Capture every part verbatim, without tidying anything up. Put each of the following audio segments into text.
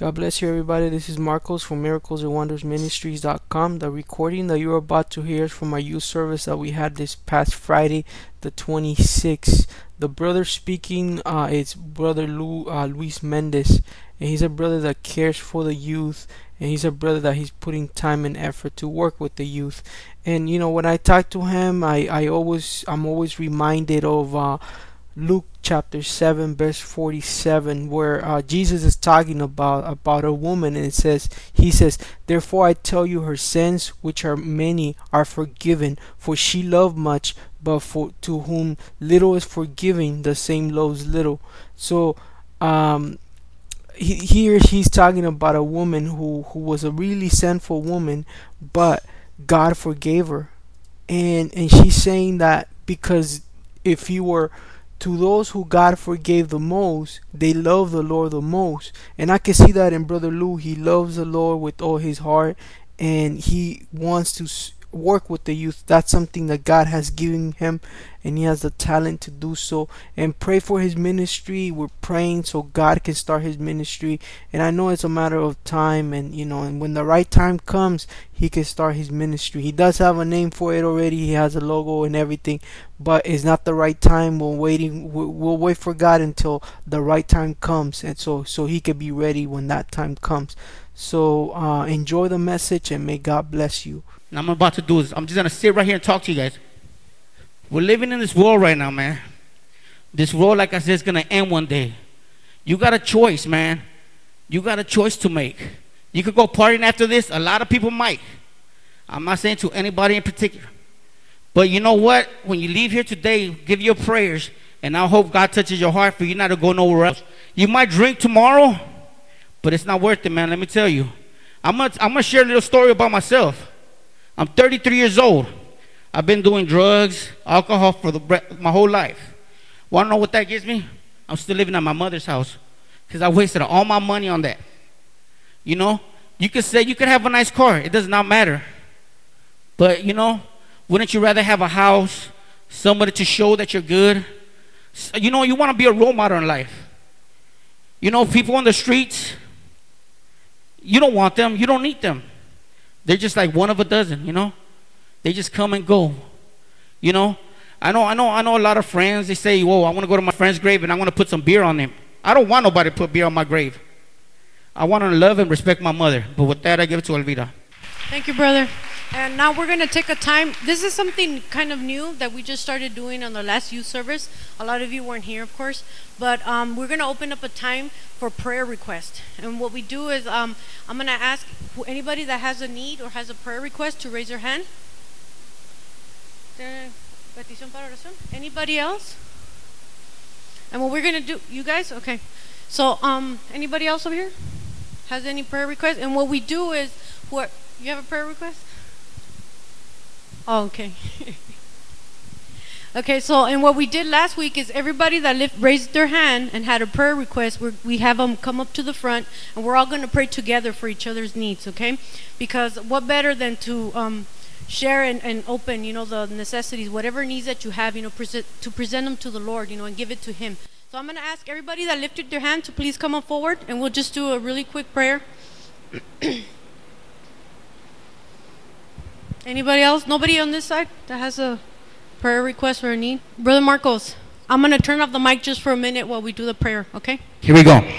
God bless you, everybody. This is Marcos from Miracles and Wonders Ministries dot com. The recording that you're about to hear is from our youth service that we had this past Friday, the twenty-sixth. The brother speaking uh, is Brother Lu, uh, Luis Mendez, and he's a brother that cares for the youth, and he's a brother that he's putting time and effort to work with the youth. And you know, when I talk to him, I, I always I'm always reminded of uh, Luke chapter seven verse forty-seven, where uh, Jesus is talking about about a woman, and it says he says, therefore I tell you, her sins, which are many, are forgiven, for she loved much, but for to whom little is forgiven, the same loves little. So um he, here he's talking about a woman who who was a really sinful woman, but God forgave her. And and she's saying that because if you were to those who God forgave the most, they love the Lord the most. And I can see that in Brother Lou. He loves the Lord with all his heart, and he wants to s- work with the youth. That's something that God has given him, and he has the talent to do so. And pray for his ministry. We're praying so God can start his ministry. And I know it's a matter of time, and you know, and when the right time comes, he can start his ministry. He does have a name for it already. He has a logo and everything, but it's not the right time. We're waiting. We'll, we'll wait for God until the right time comes, and so so he can be ready when that time comes. So uh, enjoy the message, and may God bless you. And I'm about to do is I'm just gonna sit right here and talk to you guys. We're living in this world right now, man. This world, like I said, is gonna end one day. You got a choice, man. You got a choice to make. You could go partying after this. A lot of people might. I'm not saying to anybody in particular. But you know what? When you leave here today, give your prayers, and I hope God touches your heart for you not to go nowhere else. You might drink tomorrow, but it's not worth it, man. Let me tell you. I'm gonna, I'm gonna share a little story about myself. I'm thirty-three years old. I've been doing drugs, alcohol for the my whole life. Want to know what that gives me? I'm still living at my mother's house because I wasted all my money on that. You know, you could say you could have a nice car. It does not matter. But, you know, wouldn't you rather have a house, somebody to show that you're good? You know, you want to be a role model in life. You know, people on the streets, you don't want them. You don't need them. They're just like one of a dozen, you know. They just come and go, you know. I know, I know, I know a lot of friends. They say, whoa, I want to go to my friend's grave and I want to put some beer on him. I don't want nobody to put beer on my grave. I want to love and respect my mother. But with that, I give it to Elvira. Thank you, brother. And now we're going to take a time. This is something kind of new that we just started doing on the last youth service. A lot of you weren't here, of course. But um, we're going to open up a time for prayer request. And what we do is um, I'm going to ask who- anybody that has a need or has a prayer request to raise their hand. Eh, petición para oración. Anybody else? And what we're going to do, you guys? Okay. So um, anybody else over here has any prayer requests? And what we do is, what you have a prayer request? Oh, okay. Okay, so and what we did last week is everybody that lift, raised their hand and had a prayer request, we're, we have them come up to the front, and we're all going to pray together for each other's needs, okay? Because what better than to um, share and, and open, you know, the necessities, whatever needs that you have, you know, present, to present them to the Lord, you know, and give it to Him. So I'm going to ask everybody that lifted their hand to please come up forward, and we'll just do a really quick prayer. Anybody else? Nobody on this side that has a prayer request or a need? Brother Marcos, I'm going to turn off the mic just for a minute while we do the prayer, okay? Here we go.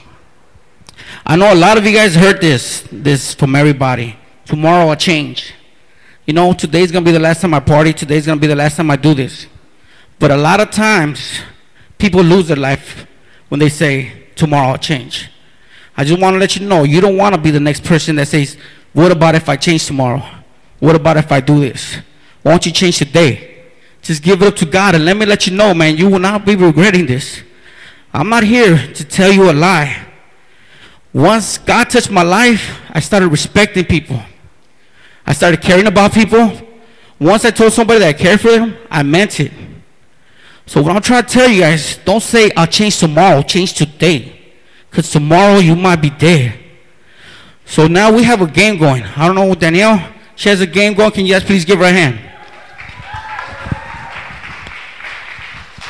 I know a lot of you guys heard this, this from everybody. Tomorrow I'll change. You know, today's going to be the last time I party. Today's going to be the last time I do this. But a lot of times, people lose their life when they say, tomorrow I'll change. I just want to let you know, you don't want to be the next person that says, what about if I change tomorrow? What about if I do this? Why don't you change today? Just give it up to God, and let me let you know, man, you will not be regretting this. I'm not here to tell you a lie. Once God touched my life, I started respecting people. I started caring about people. Once I told somebody that I cared for them, I meant it. So what I'm trying to tell you guys, don't say I'll change tomorrow, change today. Because tomorrow you might be dead. So now we have a game going. I don't know, Danielle, she has a game going. Can you guys please give her a hand?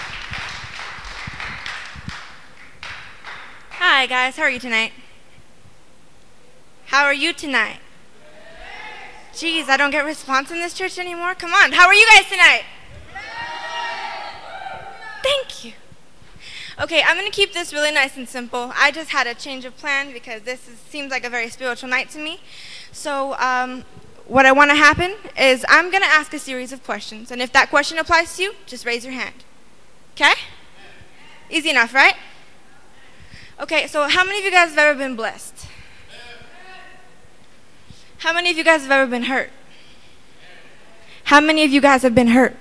Hi guys, how are you tonight? How are you tonight? Jeez, I don't get response in this church anymore. Come on, how are you guys tonight? Thank you. Okay, I'm going to keep this really nice and simple. I just had a change of plan because this is, seems like a very spiritual night to me. So um, what I want to happen is I'm going to ask a series of questions. And if that question applies to you, just raise your hand. Okay? Easy enough, right? Okay, so how many of you guys have ever been blessed? How many of you guys have ever been hurt? How many of you guys have been hurt?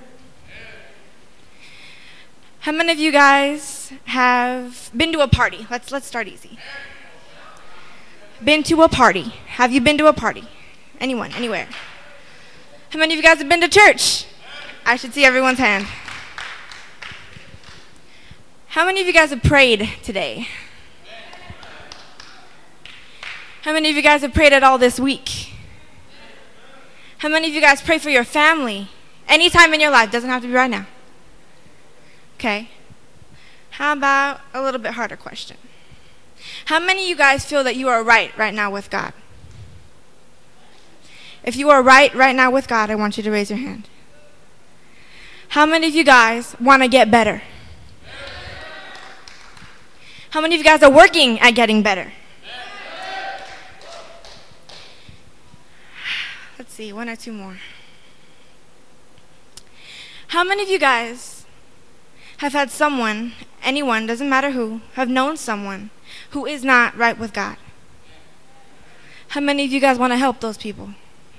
How many of you guys have been to a party? Let's let's start easy. Been to a party. Have you been to a party? Anyone, anywhere? How many of you guys have been to church? I should see everyone's hand. How many of you guys have prayed today? How many of you guys have prayed at all this week? How many of you guys pray for your family? Anytime in your life, doesn't have to be right now. Okay. How about a little bit harder question? How many of you guys feel that you are right right now with God? If you are right right now with God, I want you to raise your hand. How many of you guys want to get better? How many of you guys are working at getting better? Let's see, one or two more. How many of you guys have had someone, anyone, doesn't matter who, have known someone who is not right with God? How many of you guys want to help those people?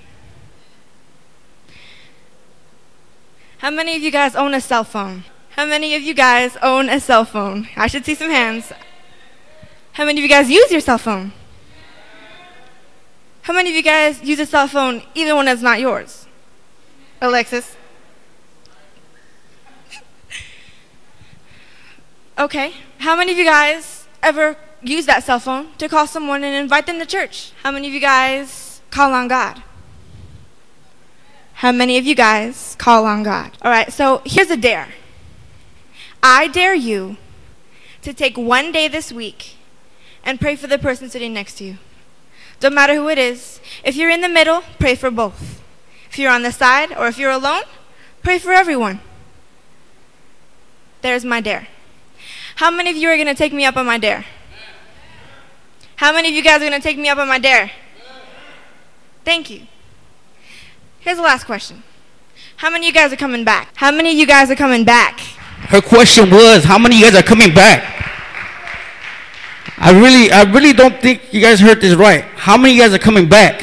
How many of you guys own a cell phone? How many of you guys own a cell phone? I should see some hands. How many of you guys use your cell phone? How many of you guys use a cell phone even when it's not yours? Alexis? Okay. How many of you guys ever use that cell phone to call someone and invite them to church? How many of you guys call on God? How many of you guys call on God? All right, so here's a dare. I dare you to take one day this week and pray for the person sitting next to you. Don't matter who it is. If you're in the middle, pray for both. If you're on the side or if you're alone, pray for everyone. There's my dare. How many of you are going to take me up on my dare? How many of you guys are going to take me up on my dare? Thank you. Here's the last question. How many of you guys are coming back? How many of you guys are coming back? Her question was, how many of you guys are coming back? I really, I really don't think you guys heard this right. How many of you guys are coming back?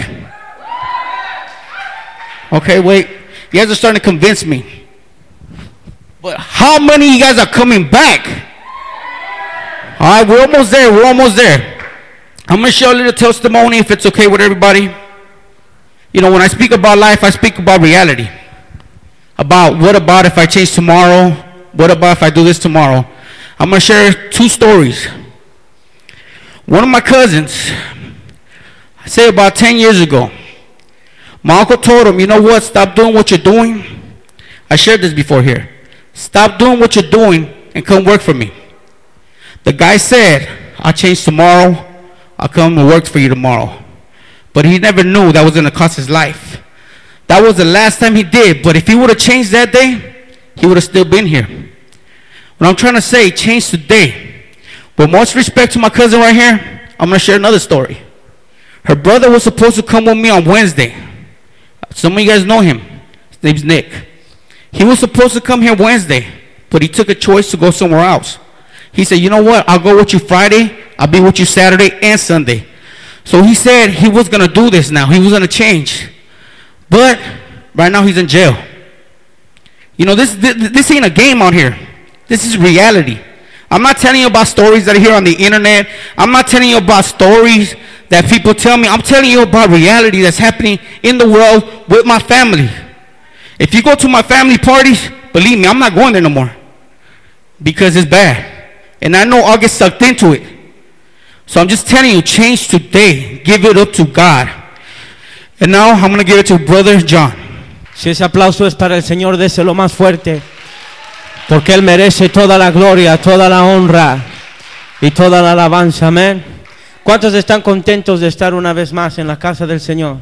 Okay, wait. You guys are starting to convince me. But how many of you guys are coming back? All right, we're almost there. We're almost there. I'm going to share a little testimony if it's okay with everybody. You know, when I speak about life, I speak about reality. About what about if I change tomorrow? What about if I do this tomorrow? I'm going to share two stories. One of my cousins, I say about ten years ago, my uncle told him, you know what, stop doing what you're doing. I shared this before here. Stop doing what you're doing and come work for me. The guy said, I'll change tomorrow. I'll come and work for you tomorrow. But he never knew that was going to cost his life. That was the last time he did. But if he would have changed that day, he would have still been here. What I'm trying to say, change today. With most respect to my cousin right here, I'm going to share another story. Her brother was supposed to come with me on Wednesday. Some of you guys know him. His name's Nick. He was supposed to come here Wednesday, but he took a choice to go somewhere else. He said, you know what, I'll go with you Friday, I'll be with you Saturday and Sunday. So he said he was going to do this now. He was going to change. But right now he's in jail. You know, this, this, this ain't a game out here. This is reality. I'm not telling you about stories that are here on the internet. I'm not telling you about stories that people tell me. I'm telling you about reality that's happening in the world with my family. If you go to my family parties, believe me, I'm not going there no more. Because it's bad. And I know I'll get sucked into it. So I'm just telling you, change today. Give it up to God. And now I'm going to give it to Brother John. Si ese aplauso es para el Señor, déselo más fuerte. Porque Él merece toda la gloria, toda la honra y toda la alabanza. Amén. ¿Cuántos están contentos de estar una vez más en la casa del Señor?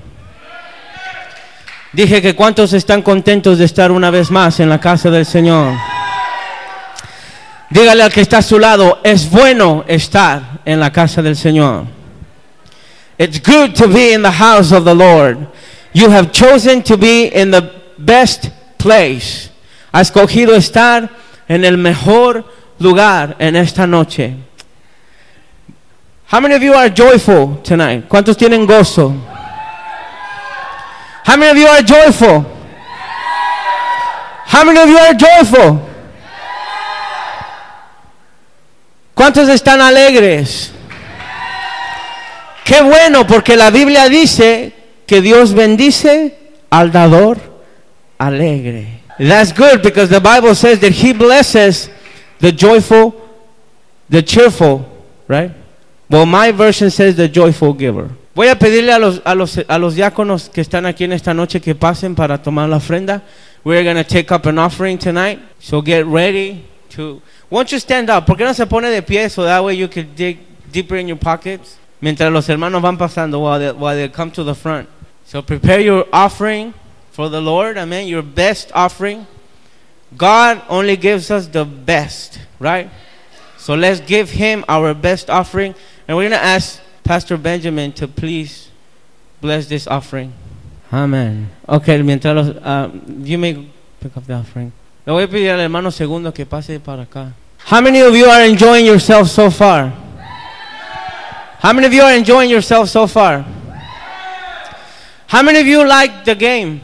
Dije que ¿cuántos están contentos de estar una vez más en la casa del Señor? Dígale al que está a su lado, es bueno estar en la casa del Señor. It's good to be in the house of the Lord. You have chosen to be in the best place. Has escogido estar en el mejor lugar en esta noche. How many of you are joyful tonight? ¿Cuántos tienen gozo? How many of you are joyful? How many of you are joyful? ¿Cuántos están alegres? Qué bueno, porque la Biblia dice que Dios bendice al dador alegre. That's good because the Bible says that He blesses the joyful, the cheerful, right? Well, my version says the joyful giver. Voy a pedirle a los, a los, a los diáconos que están aquí en esta noche que pasen para tomar la ofrenda. We're going to take up an offering tonight. So get ready to... Won't you stand up? ¿Por qué no se pone de pie so that way you can dig deeper in your pockets? Mientras los hermanos van pasando while they, while they come to the front. So prepare your offering for the Lord. Amen. Your best offering. God only gives us the best, right? So let's give Him our best offering. And we're going to ask Pastor Benjamin to please bless this offering. Amen. Okay, mientras los, uh, you may pick up the offering. Le voy a pedir al hermano segundo que pase para acá. How many of you are enjoying yourself so far? How many of you are enjoying yourself so far? How many of you like the game?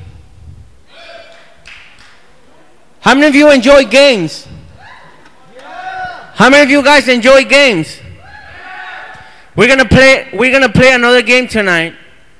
How many of you enjoy games? How many of you guys enjoy games? We're gonna play. We're gonna play another game tonight,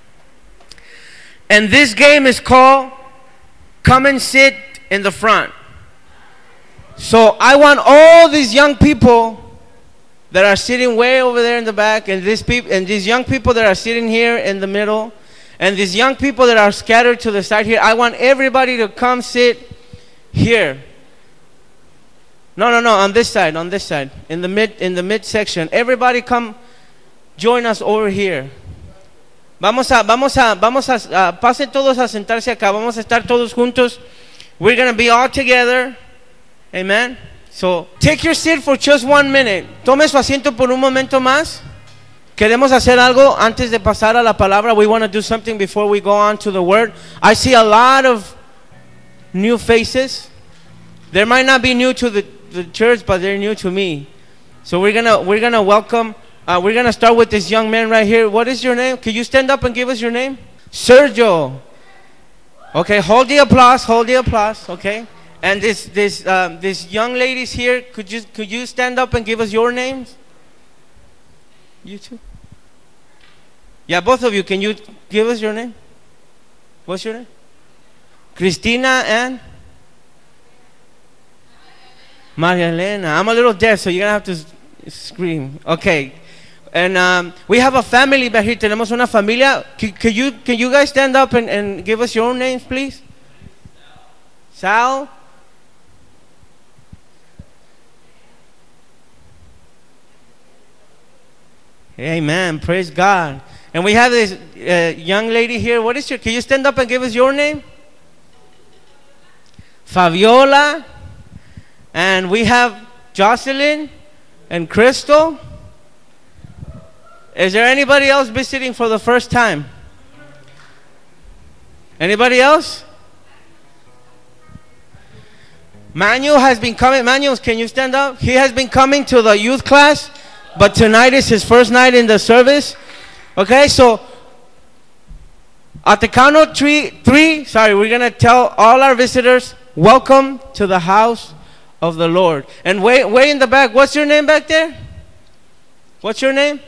and this game is called "Come and Sit in the Front." So I want all these young people that are sitting way over there in the back, and these people, and these young people that are sitting here in the middle, and these young people that are scattered to the side here. I want everybody to come sit here. No, no, no. On this side. On this side. In the mid. In the mid section. Everybody come. Join us over here. Vamos a, vamos a, vamos a, uh, pasen todos a sentarse acá. Vamos a estar todos juntos. We're going to be all together. Amen. So, take your seat for just one minute. Tome su asiento por un momento más. Queremos hacer algo antes de pasar a la palabra. We want to do something before we go on to the word. I see a lot of new faces. They might not be new to the, the church, but they're new to me. So we're going to, we're going to welcome. Uh, we're going to start with this young man right here. What is your name? Can you stand up and give us your name? Sergio. Okay, hold the applause. Hold the applause. Okay. And this this um, this young ladies here, could you could you stand up and give us your names? You too. Yeah, both of you. Can you give us your name? What's your name? Cristina and Maria Elena. I'm a little deaf, so you're going to have to scream. Okay. And um, we have a family back here. Tenemos una familia. Can, can you can you guys stand up and, and give us your own names, please? Sal. Amen. Praise God. And we have this uh, young lady here. What is your? Can you stand up and give us your name? Fabiola. And we have Jocelyn and Crystal. Is there anybody else visiting for the first time? Anybody else? Manuel has been coming. Manuel, can you stand up? He has been coming to the youth class, but tonight is his first night in the service. Okay, so at the count of three, three, sorry, we're going to tell all our visitors, welcome to the house of the Lord. And way, way in the back, what's your name back there? What's your name?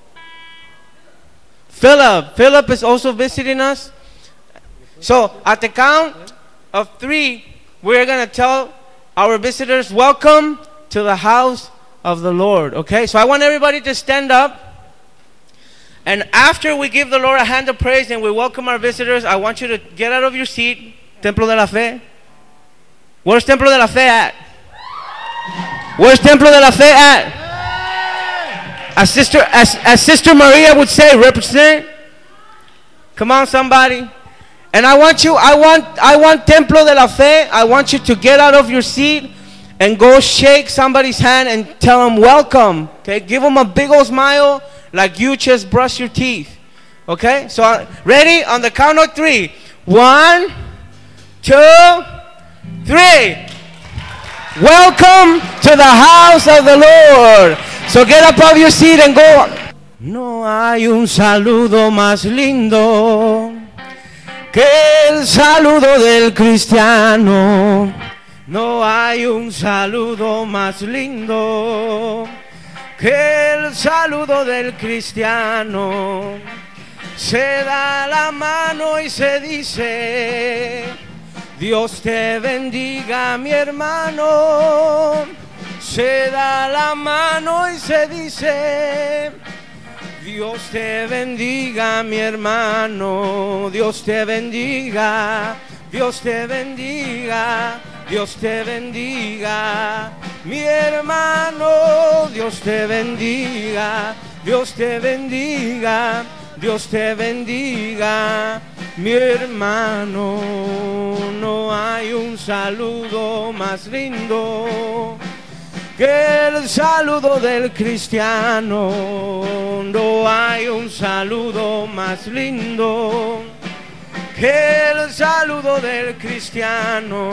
Philip. Philip is also visiting us. So at the count of three, we're going to tell our visitors, welcome to the house of the Lord. Okay, so I want everybody to stand up. And after we give the Lord a hand of praise and we welcome our visitors, I want you to get out of your seat. Templo de la Fe. Where's Templo de la Fe at? Where's Templo de la Fe at? As sister, as, as Sister Maria would say, represent. Come on, somebody. And I want you, I want, I want Templo de la Fe. I want you to get out of your seat and go shake somebody's hand and tell them welcome. Okay, give them a big old smile like you just brushed your teeth. Okay, so uh, ready on the count of three. One, two, three. Welcome to the house of the Lord. So get up off your seat and go. No hay un saludo más lindo que el saludo del cristiano. No hay un saludo más lindo que el saludo del cristiano. Se da la mano y se dice: Dios te bendiga, mi hermano. Se da la mano y se dice: Dios te bendiga, mi hermano. Dios te bendiga, Dios te bendiga, Dios te bendiga, mi hermano. Dios te bendiga, Dios te bendiga, Dios te bendiga, mi hermano. No hay un saludo más lindo que el saludo del cristiano. No hay un saludo más lindo que el saludo del cristiano.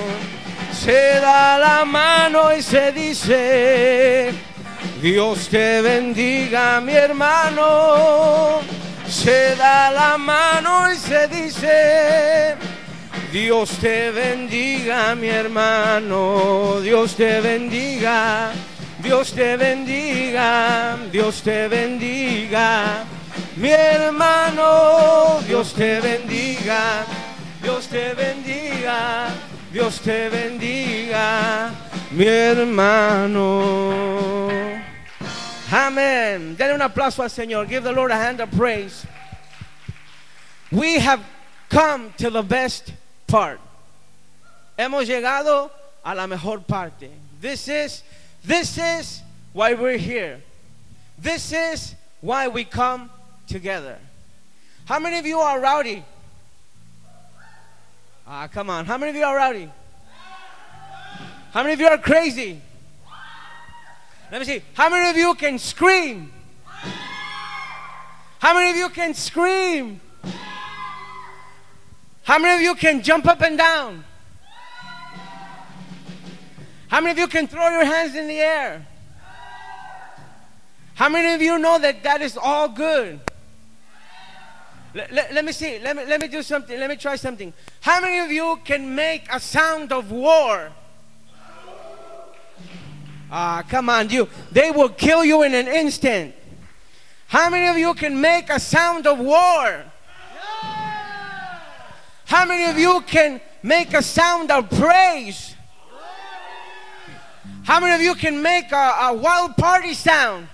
Se da la mano y se dice: Dios te bendiga, mi hermano. Se da la mano y se dice: Dios te bendiga, mi hermano. Dios te bendiga, Dios te bendiga, Dios te bendiga, mi hermano. Dios te bendiga, Dios te bendiga, Dios te bendiga, mi hermano. Amén. Denle un aplauso al Señor. Give the Lord a hand of praise. We have come to the best part. Hemos llegado a la mejor parte. This is, this is why we're here. This is why we come together. How many of you are rowdy? Ah, come on. How many of you are rowdy? How many of you are crazy? Let me see. How many of you can scream? How many of you can scream? How many of you can jump up and down? How many of you can throw your hands in the air? How many of you know that that is all good? Let, let, let me see. Let me, let me do something. Let me try something. How many of you can make a sound of war? Ah, come on, you. They will kill you in an instant. How many of you can make a sound of war? How many of you can make a sound of praise? How many of you can make a, a wild party sound?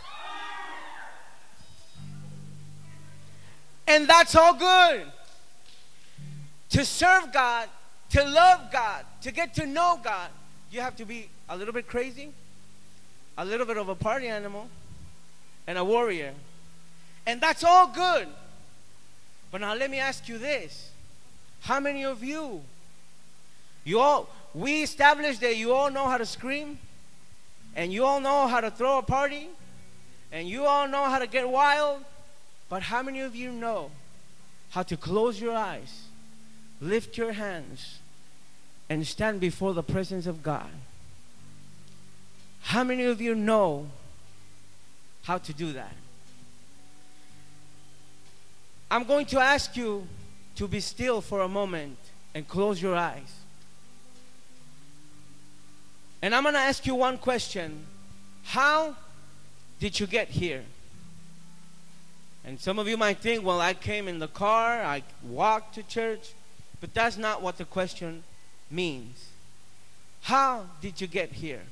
And that's all good. To serve God, to love God, to get to know God, you have to be a little bit crazy, a little bit of a party animal, and a warrior. And that's all good. But now let me ask you this. How many of you, you all, we established that you all know how to scream, and you all know how to throw a party, and you all know how to get wild, but how many of you know how to close your eyes, lift your hands, and stand before the presence of God? How many of you know how to do that? I'm going to ask you to be still for a moment and close your eyes. And I'm going to ask you one question. How did you get here? And some of you might think, well, I came in the car, I walked to church. But that's not what the question means. How did you get here?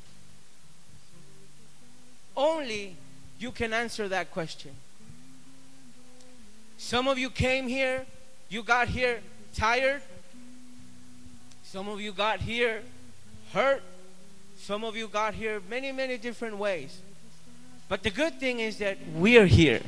Only you can answer that question. Some of you came here, you got here tired. Some of you got here hurt. Some of you got here many, many different ways. But the good thing is that we're here.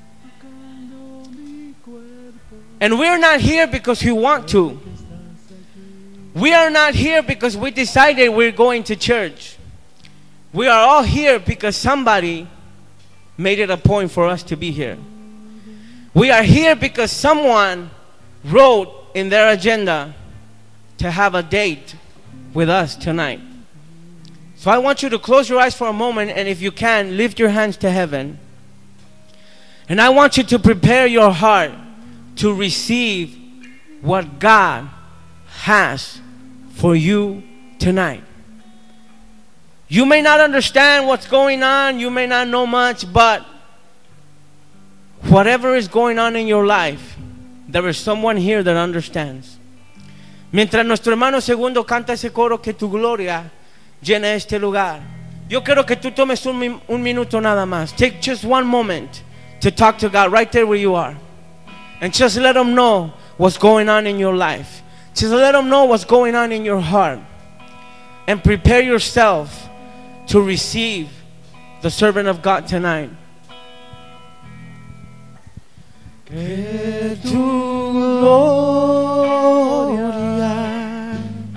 And we're not here because we want to. We are not here because we decided we're going to church. We are all here because somebody made it a point for us to be here. We are here because someone wrote in their agenda to have a date with us tonight. So I want you to close your eyes for a moment, and if you can, lift your hands to heaven. And I want you to prepare your heart to receive what God has for you tonight. You may not understand what's going on, you may not know much, but whatever is going on in your life, there is someone here that understands. Mientras nuestro hermano Segundo canta ese coro, que tu gloria llene este lugar, yo quiero que tú tomes un, un minuto nada más. Take just one moment to talk to God right there where you are, and just let Him know what's going on in your life. Just let Him know what's going on in your heart, and prepare yourself to receive the servant of God tonight. Que tu gloria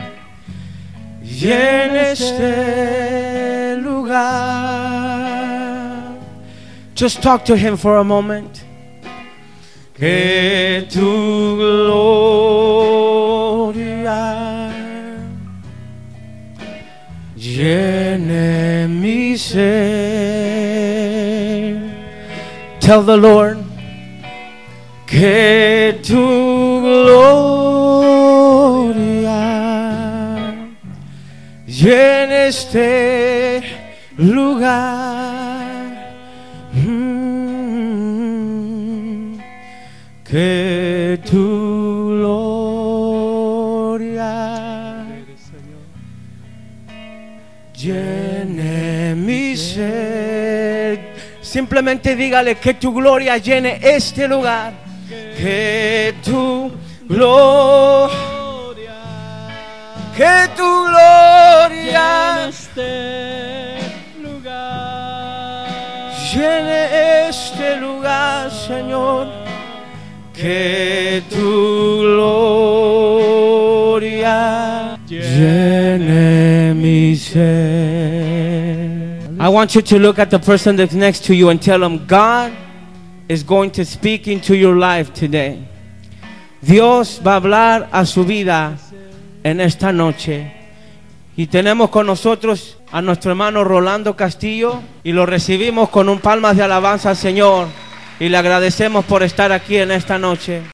llene este lugar. Just talk to Him for a moment. Que tu gloria llene mi ser. Tell the Lord que tu gloria llene este lugar. Mm, que tu gloria llene mi ser. Simplemente dígale que tu gloria llene este lugar. Que tu gloria, que tu gloria este lugar, llene este lugar, Señor. Que tu gloria llene mi ser. I want you to look at the person that's next to you and tell them, God is going to speak into your life today. Dios va a hablar a su vida en esta noche. Y tenemos con nosotros a nuestro hermano Rolando Castillo, y lo recibimos con un palmas de alabanza al Señor, y le agradecemos por estar aquí en esta noche.